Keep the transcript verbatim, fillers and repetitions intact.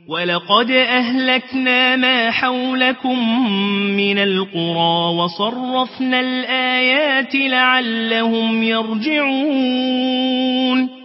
ولقد أهلكنا ما حولكم من القرى وصرفنا الآيات لعلهم يرجعون